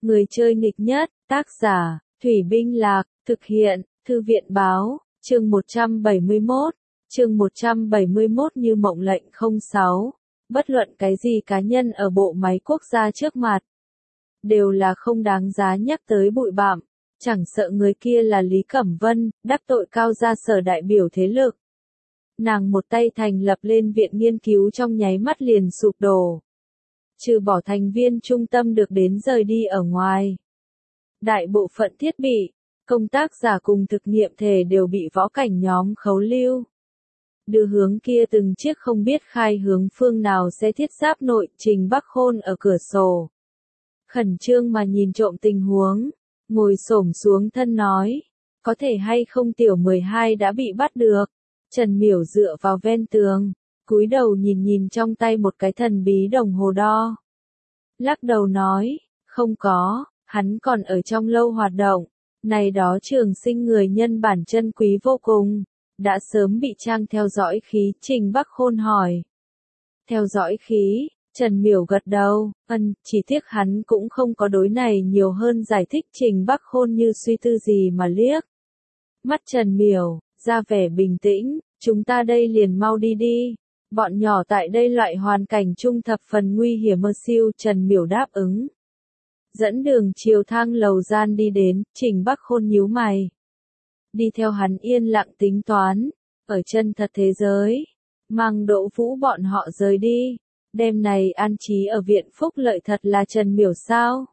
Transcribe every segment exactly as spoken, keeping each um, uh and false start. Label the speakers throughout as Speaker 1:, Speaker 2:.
Speaker 1: Người chơi nghịch nhất, tác giả, Thủy Binh Lạc, thực hiện, Thư viện báo, chương một trăm bảy mươi mốt, chương một trăm bảy mươi mốt như mộng lệnh không sáu. Bất luận cái gì cá nhân ở bộ máy quốc gia trước mặt, đều là không đáng giá nhắc tới bụi bặm, chẳng sợ người kia là Lý Cẩm Vân, đắc tội cao gia sở đại biểu thế lực. Nàng một tay thành lập lên viện nghiên cứu trong nháy mắt liền sụp đổ. Trừ bỏ thành viên trung tâm được đến rời đi ở ngoài. Đại bộ phận thiết bị, công tác giả cùng thực nghiệm thể đều bị võ cảnh nhóm khấu lưu. Đưa hướng kia từng chiếc không biết khai hướng phương nào sẽ thiết giáp nội Trình Bắc Khôn ở cửa sổ. Khẩn trương mà nhìn trộm tình huống, ngồi xổm xuống thân nói, có thể hay không tiểu mười hai đã bị bắt được. Trần Miểu dựa vào ven tường, cúi đầu nhìn nhìn trong tay một cái thần bí đồng hồ đo. Lắc đầu nói, không có, hắn còn ở trong lâu hoạt động, này đó trường sinh người nhân bản chân quý vô cùng, đã sớm bị trang theo dõi khí. Trình Bắc Khôn hỏi. Theo dõi khí, Trần Miểu gật đầu, ân, chỉ tiếc hắn cũng không có đối này nhiều hơn giải thích. Trình Bắc Khôn như suy tư gì mà liếc mắt Trần Miểu, ra vẻ bình tĩnh, chúng ta đây liền mau đi đi. Bọn nhỏ tại đây loại hoàn cảnh trung thập phần nguy hiểm mơ siêu. Trần Miểu đáp ứng. Dẫn đường chiều thang lầu gian đi đến, Trình Bắc Khôn nhíu mày. Đi theo hắn yên lặng tính toán, ở chân thật thế giới, mang Đỗ Vũ bọn họ rời đi, đêm này an trí ở viện phúc lợi thật là Trần Miểu sao?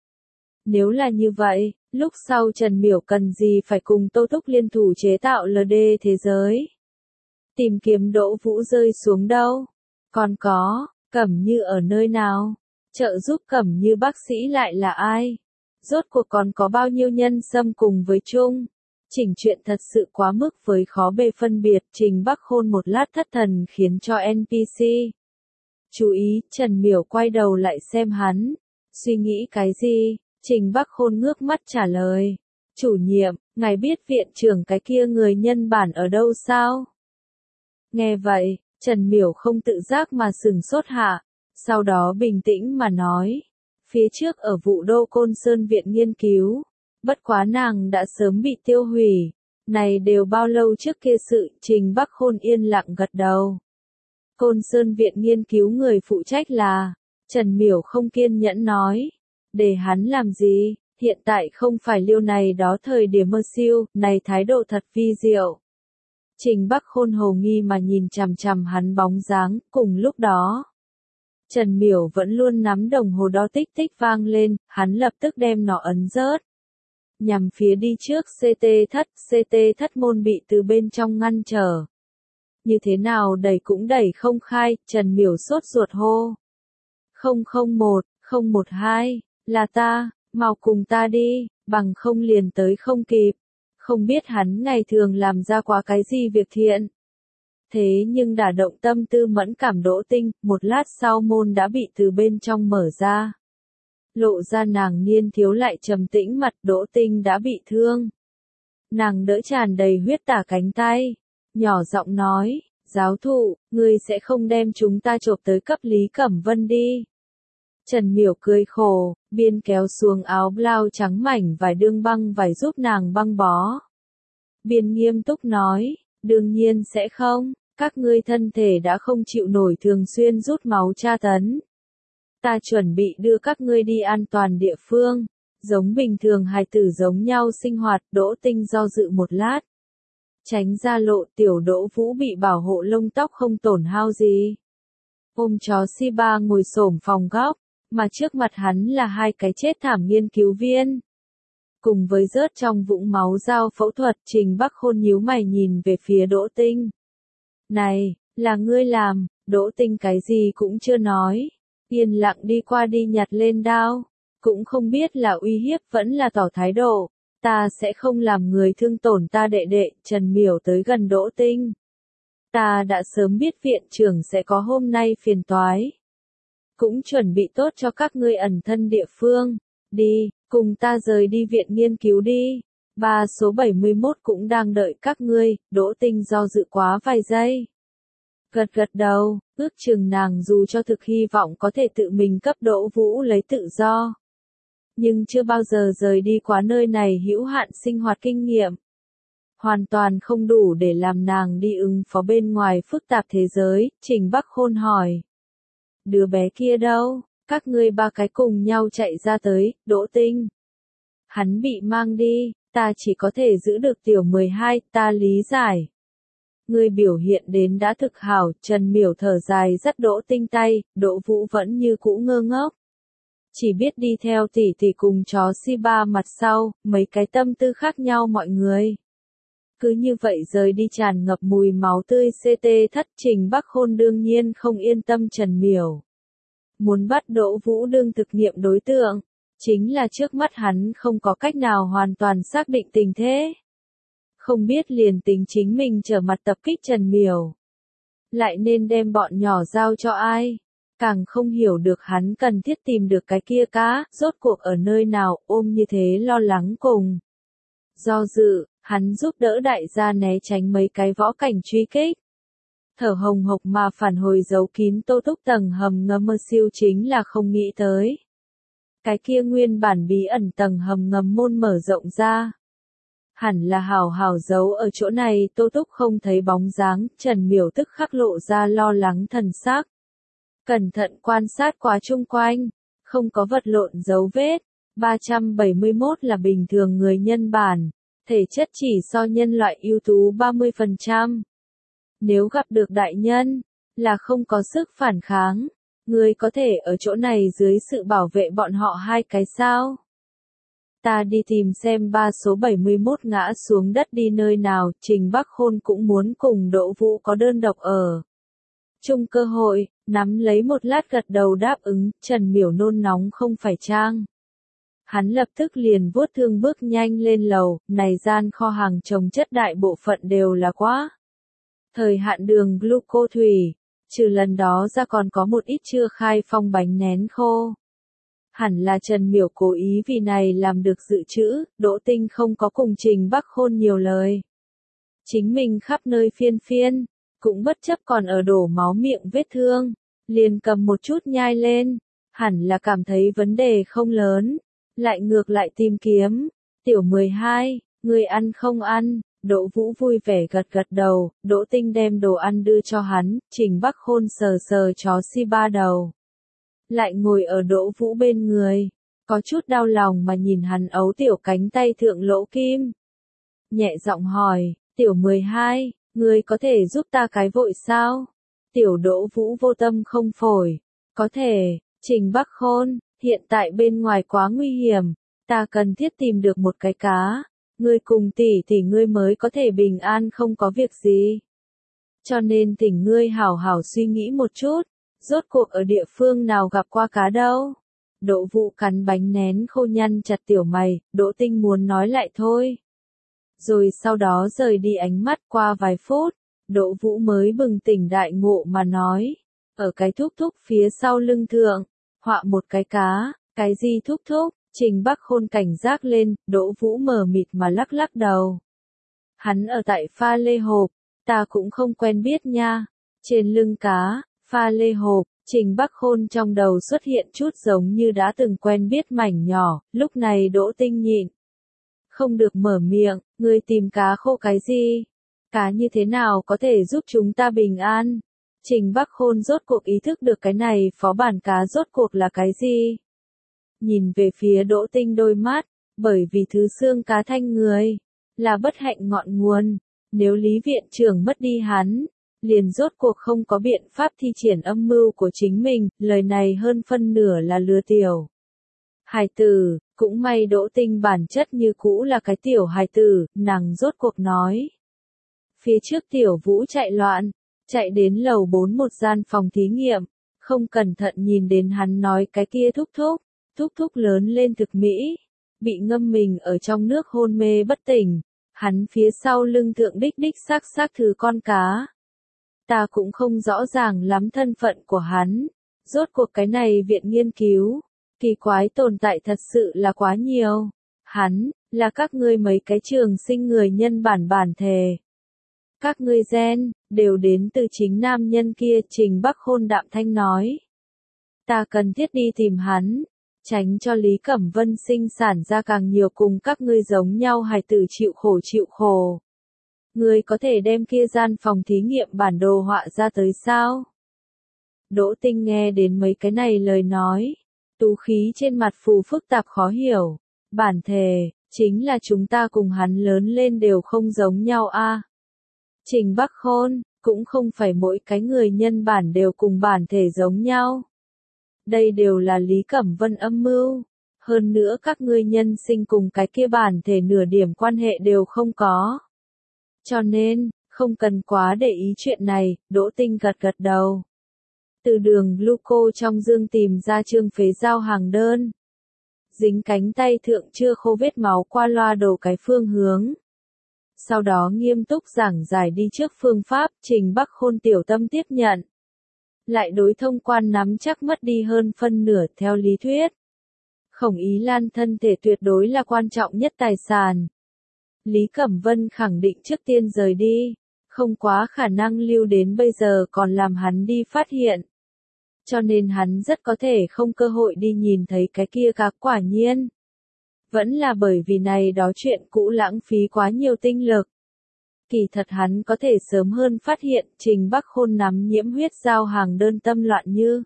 Speaker 1: Nếu là như vậy, lúc sau Trần Miểu cần gì phải cùng Tô Túc liên thủ chế tạo lờ đê thế giới? Tìm kiếm Đỗ Vũ rơi xuống đâu? Còn có, Cẩm Như ở nơi nào? Trợ giúp Cẩm Như bác sĩ lại là ai? Rốt cuộc còn có bao nhiêu nhân xâm cùng với chung? Chỉnh chuyện thật sự quá mức với khó bề phân biệt. Trình Bắc Khôn một lát thất thần khiến cho en pê xê. Chú ý, Trần Miểu quay đầu lại xem hắn. Suy nghĩ cái gì? Trình Bắc Khôn ngước mắt trả lời. Chủ nhiệm, ngài biết viện trưởng cái kia người nhân bản ở đâu sao? Nghe vậy, Trần Miểu không tự giác mà sừng sốt hạ. Sau đó bình tĩnh mà nói. Phía trước ở Vũ Đô Côn Sơn viện nghiên cứu. Bất quá nàng đã sớm bị tiêu hủy. Này đều bao lâu trước kia sự. Trình Bắc Khôn yên lặng gật đầu. Côn Sơn viện nghiên cứu người phụ trách là. Trần Miểu không kiên nhẫn nói. Để hắn làm gì? Hiện tại không phải liêu này đó thời điểm mơ siêu. Này thái độ thật vi diệu. Trình Bắc Khôn hồ nghi mà nhìn chằm chằm hắn bóng dáng. Cùng lúc đó, Trần Miểu vẫn luôn nắm đồng hồ đo tích tích vang lên. Hắn lập tức đem nó ấn rớt. Nhằm phía đi trước xê tê thất. xê tê thất môn bị từ bên trong ngăn trở. Như thế nào đẩy cũng đẩy không khai. Trần Miểu sốt ruột hô. không không một, không một hai, là ta, mau cùng ta đi, bằng không liền tới không kịp. Không biết hắn ngày thường làm ra quá cái gì việc thiện. Thế nhưng đả động tâm tư mẫn cảm Đỗ Tinh, một lát sau môn đã bị từ bên trong mở ra. Lộ ra nàng niên thiếu lại trầm tĩnh mặt. Đỗ Tinh đã bị thương. Nàng đỡ tràn đầy huyết tả cánh tay. Nhỏ giọng nói, giáo thụ, ngươi sẽ không đem chúng ta chộp tới cấp Lý Cẩm Vân đi. Trần Miểu cười khổ, biên kéo xuống áo blau trắng mảnh vải đương băng vải giúp nàng băng bó. Biên nghiêm túc nói, đương nhiên sẽ không, các ngươi thân thể đã không chịu nổi thường xuyên rút máu tra tấn. Ta chuẩn bị đưa các ngươi đi an toàn địa phương, giống bình thường hài tử giống nhau sinh hoạt. Đỗ Tinh do dự một lát. Tránh ra lộ. Tiểu Đỗ Vũ bị bảo hộ lông tóc không tổn hao gì. Ôm chó Shiba ngồi xổm phòng góc, mà trước mặt hắn là hai cái chết thảm nghiên cứu viên. Cùng với rớt trong vũng máu dao phẫu thuật. Trình Bắc Khôn nhíu mày nhìn về phía Đỗ Tinh. Này, là ngươi làm? Đỗ Tinh cái gì cũng chưa nói. Yên lặng đi qua đi nhặt lên đao. Cũng không biết là uy hiếp vẫn là tỏ thái độ. Ta sẽ không làm người thương tổn ta đệ đệ. Trần Miểu tới gần Đỗ Tinh. Ta đã sớm biết viện trưởng sẽ có hôm nay phiền toái. Cũng chuẩn bị tốt cho các ngươi ẩn thân địa phương. Đi, cùng ta rời đi viện nghiên cứu đi. Ba số bảy mươi mốt cũng đang đợi các ngươi. Đỗ Tinh do dự quá vài giây. Gật gật đầu, ước chừng nàng dù cho thực hy vọng có thể tự mình cấp Đỗ Vũ lấy tự do. nhưng chưa bao giờ rời đi quá nơi này hữu hạn sinh hoạt kinh nghiệm. Hoàn toàn không đủ để làm nàng đi ứng phó bên ngoài phức tạp thế giới, Trình Bắc Khôn hỏi. Đứa bé kia đâu? Các ngươi ba cái cùng nhau chạy ra tới, Đỗ Tinh. Hắn bị mang đi, ta chỉ có thể giữ được tiểu mười hai, ta lý giải. Ngươi biểu hiện đến đã thực hảo, Trần Miểu thở dài dắt Đỗ Tinh tay, Đỗ Vũ vẫn như cũ ngơ ngốc. Chỉ biết đi theo tỷ tỷ cùng chó Shiba mặt sau, mấy cái tâm tư khác nhau mọi người. Cứ như vậy rời đi tràn ngập mùi máu tươi xê tê thất, Trình Bắc Khôn đương nhiên không yên tâm Trần Miểu. Muốn bắt Đỗ Vũ đương thực nghiệm đối tượng, chính là trước mắt hắn không có cách nào hoàn toàn xác định tình thế. Không biết liền tính chính mình trở mặt tập kích Trần Miểu. Lại nên đem bọn nhỏ giao cho ai? Càng không hiểu được hắn cần thiết tìm được cái kia cá, rốt cuộc ở nơi nào, ôm như thế lo lắng cùng. Do dự, hắn giúp đỡ đại gia né tránh mấy cái võ cảnh truy kích. Thở hồng hộc mà phản hồi giấu kín Tô Túc tầng hầm ngầm mơ siêu chính là không nghĩ tới. Cái kia nguyên bản bí ẩn tầng hầm ngầm môn mở rộng ra. Hẳn là hào hào giấu ở chỗ này, Tô Túc không thấy bóng dáng, Trần Miểu tức khắc lộ ra lo lắng thần sắc. Cẩn thận quan sát quá chung quanh, không có vật lộn dấu vết. ba trăm bảy mươi mốt là bình thường người nhân bản, thể chất chỉ so nhân loại ưu tú ba mươi phần trăm. Nếu gặp được đại nhân, là không có sức phản kháng, người có thể ở chỗ này dưới sự bảo vệ bọn họ hai cái sao? Ta đi tìm xem ba số bảy mươi mốt ngã xuống đất đi nơi nào, Trình Bắc Khôn cũng muốn cùng Đỗ Vũ có đơn độc ở. Chung cơ hội, nắm lấy một lát gật đầu đáp ứng, Trần Miểu nôn nóng không phải trang. Hắn lập tức liền vuốt thương bước nhanh lên lầu, này gian kho hàng trồng chất đại bộ phận đều là quá. Thời hạn đường gluco thủy, trừ lần đó ra còn có một ít chưa khai phong bánh nén khô. Hẳn là Trần Miểu cố ý vì này làm được dự trữ, Đỗ Tinh không có cùng Trình Bắc Khôn nhiều lời. Chính mình khắp nơi phiên phiên, cũng bất chấp còn ở đổ máu miệng vết thương, liền cầm một chút nhai lên, hẳn là cảm thấy vấn đề không lớn, lại ngược lại tìm kiếm. Tiểu mười hai, người ăn không ăn? Đỗ Vũ vui vẻ gật gật đầu, Đỗ Tinh đem đồ ăn đưa cho hắn, Trình Bắc Khôn sờ sờ chó Shiba đầu. Lại ngồi ở Đỗ Vũ bên người, có chút đau lòng mà nhìn hắn ấu tiểu cánh tay thượng lỗ kim. Nhẹ giọng hỏi, tiểu mười hai, ngươi có thể giúp ta cái vội sao? Tiểu Đỗ Vũ vô tâm không phổi, có thể, Trình Bắc Khôn, hiện tại bên ngoài quá nguy hiểm, ta cần thiết tìm được một cái cá. Ngươi cùng tỷ tỷ ngươi mới có thể bình an không có việc gì. Cho nên thỉnh ngươi hảo hảo suy nghĩ một chút, rốt cuộc ở địa phương nào gặp qua cá đâu. Đỗ Vũ cắn bánh nén khô nhăn chặt tiểu mày, Đỗ Tinh muốn nói lại thôi. Rồi sau đó rời đi ánh mắt qua vài phút, Đỗ Vũ mới bừng tỉnh đại ngộ mà nói. Ở cái thúc thúc phía sau lưng thượng, họa một cái cá, cái gì thúc thúc? Trình Bắc Khôn cảnh giác lên, Đỗ Vũ mờ mịt mà lắc lắc đầu. Hắn ở tại pha lê hộp, ta cũng không quen biết nha. Trên lưng cá, pha lê hộp, Trình Bắc Khôn trong đầu xuất hiện chút giống như đã từng quen biết mảnh nhỏ, lúc này Đỗ Tinh nhịn. Không được mở miệng, ngươi tìm cá khô cái gì? Cá như thế nào có thể giúp chúng ta bình an? Trình Bắc Khôn rốt cuộc ý thức được cái này phó bản cá rốt cuộc là cái gì? Nhìn về phía Đỗ Tinh đôi mắt, bởi vì thứ xương cá thanh người, là bất hạnh ngọn nguồn, nếu Lý viện trưởng mất đi hắn, liền rốt cuộc không có biện pháp thi triển âm mưu của chính mình, lời này hơn phân nửa là lừa tiểu. Hài tử, cũng may Đỗ Tinh bản chất như cũ là cái tiểu hài tử, nàng rốt cuộc nói. Phía trước tiểu Vũ chạy loạn, chạy đến lầu bốn một gian phòng thí nghiệm, không cẩn thận nhìn đến hắn nói cái kia thúc thúc. Thúc thúc lớn lên thực mỹ, bị ngâm mình ở trong nước hôn mê bất tỉnh, hắn phía sau lưng thượng đích đích xác xác thứ con cá. Ta cũng không rõ ràng lắm thân phận của hắn, rốt cuộc cái này viện nghiên cứu, kỳ quái tồn tại thật sự là quá nhiều. Hắn, là các ngươi mấy cái trường sinh người nhân bản bản thể. Các ngươi gen, đều đến từ chính nam nhân kia, Trình Bắc Khôn đạm thanh nói. Ta cần thiết đi tìm hắn. tránh cho Lý Cẩm Vân sinh sản ra càng nhiều cùng các ngươi giống nhau hài tử chịu khổ chịu khổ. Ngươi có thể đem kia gian phòng thí nghiệm bản đồ họa ra tới sao? Đỗ Tinh nghe đến mấy cái này lời nói, tú khí trên mặt phù phức tạp khó hiểu, bản thể, chính là chúng ta cùng hắn lớn lên đều không giống nhau a. Trình Bắc Khôn, cũng không phải mỗi cái người nhân bản đều cùng bản thể giống nhau. Đây đều là Lý Cẩm Vân âm mưu, hơn nữa các ngươi nhân sinh cùng cái kia bản thể nửa điểm quan hệ đều không có. Cho nên, không cần quá để ý chuyện này, Đỗ Tinh gật gật đầu. Từ đường gluco trong dương tìm ra trương phế giao hàng đơn. Dính cánh tay thượng chưa khô vết máu qua loa đồ cái phương hướng. Sau đó nghiêm túc giảng giải đi trước phương pháp, Trình Bắc Khôn tiểu tâm tiếp nhận. Lại đối thông quan nắm chắc mất đi hơn phân nửa theo lý thuyết. Khổng Ý Lan thân thể tuyệt đối là quan trọng nhất tài sản. Lý Cẩm Vân khẳng định trước tiên rời đi, không quá khả năng lưu đến bây giờ còn làm hắn đi phát hiện. Cho nên hắn rất có thể không cơ hội đi nhìn thấy cái kia cá quả nhiên. Vẫn là bởi vì này đó chuyện cũ lãng phí quá nhiều tinh lực. Kỳ thật hắn có thể sớm hơn phát hiện Trình Bắc Khôn nắm nhiễm huyết giao hàng đơn tâm loạn như.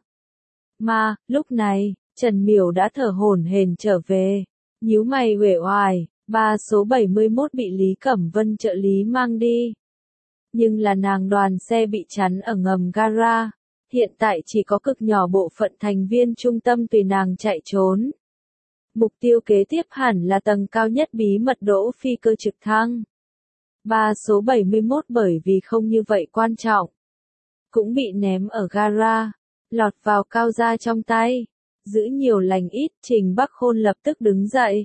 Speaker 1: Mà, lúc này, Trần Miểu đã thở hổn hển trở về, nhíu mày uể oải, ba số bảy mươi mốt bị Lý Cẩm Vân trợ lý mang đi. Nhưng là nàng đoàn xe bị chắn ở ngầm gara, hiện tại chỉ có cực nhỏ bộ phận thành viên trung tâm tùy nàng chạy trốn. Mục tiêu kế tiếp hẳn là tầng cao nhất bí mật đỗ phi cơ trực thăng. Ba số bảy mươi mốt bởi vì không như vậy quan trọng, cũng bị ném ở gara, lọt vào Cao Gia trong tay. Giữ nhiều lành ít, Trình Bắc Khôn lập tức đứng dậy.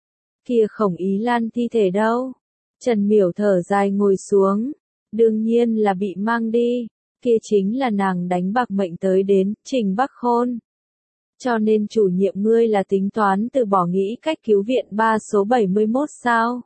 Speaker 1: Kia Khổng Ý Lan thi thể đâu? Trần Miểu thở dài ngồi xuống. Đương nhiên là bị mang đi. Kia chính là nàng đánh bạc mệnh tới đến, Trình Bắc Khôn. Cho nên chủ nhiệm ngươi là tính toán từ bỏ nghĩ cách cứu viện ba số bảy mươi mốt sao?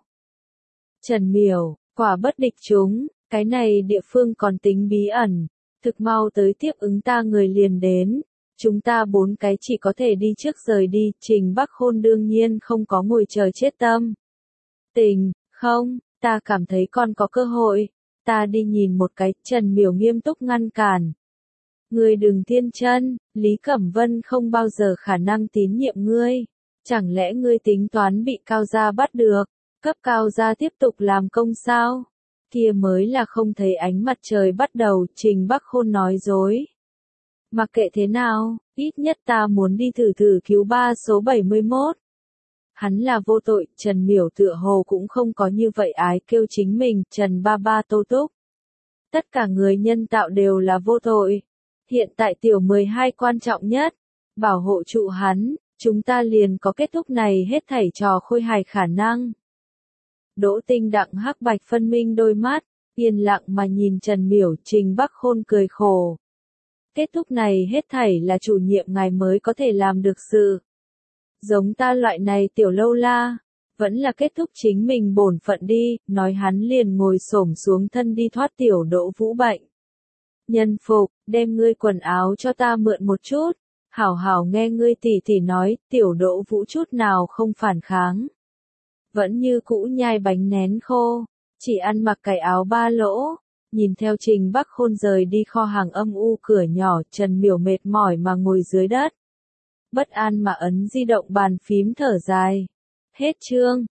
Speaker 1: Trần Miểu, quả bất địch chúng, cái này địa phương còn tính bí ẩn. Thực mau tới tiếp ứng ta người liền đến. Chúng ta bốn cái chỉ có thể đi trước rời đi, Trình Bắc Khôn đương nhiên không có ngồi chờ chết tâm. Tình, không, ta cảm thấy còn có cơ hội, ta đi nhìn một cái, Trần Miểu nghiêm túc ngăn cản. Ngươi đừng thiên chân, Lý Cẩm Vân không bao giờ khả năng tín nhiệm ngươi, chẳng lẽ ngươi tính toán bị Cao Gia bắt được, cấp Cao Gia tiếp tục làm công sao? Kia mới là không thấy ánh mặt trời bắt đầu, Trình Bắc Khôn nói dối. Mặc kệ thế nào, ít nhất ta muốn đi thử thử cứu ba số bảy mươi mốt. Hắn là vô tội, Trần Miểu tựa hồ cũng không có như vậy ái kêu chính mình, Trần ba ba tô túc. Tất cả người nhân tạo đều là vô tội. Hiện tại tiểu mười hai quan trọng nhất, bảo hộ trụ hắn, chúng ta liền có kết thúc này hết thảy trò khôi hài khả năng. Đỗ Tinh đặng hắc bạch phân minh đôi mắt, yên lặng mà nhìn Trần Miểu, Trình Bắc Khôn cười khổ. Kết thúc này hết thảy là chủ nhiệm ngài mới có thể làm được sự. Giống ta loại này tiểu lâu la, vẫn là kết thúc chính mình bổn phận đi, nói hắn liền ngồi xổm xuống thân đi thoát tiểu Đỗ Vũ bệnh. Nhân phục, đem ngươi quần áo cho ta mượn một chút, hảo hảo nghe ngươi tỉ tỉ nói, tiểu Đỗ Vũ chút nào không phản kháng. Vẫn như cũ nhai bánh nén khô, chỉ ăn mặc cái áo ba lỗ. Nhìn theo Trình Bắc Khôn rời đi kho hàng âm u cửa nhỏ, Trần Miểu mệt mỏi mà ngồi dưới đất. Bất an mà ấn di động bàn phím thở dài. Hết chương.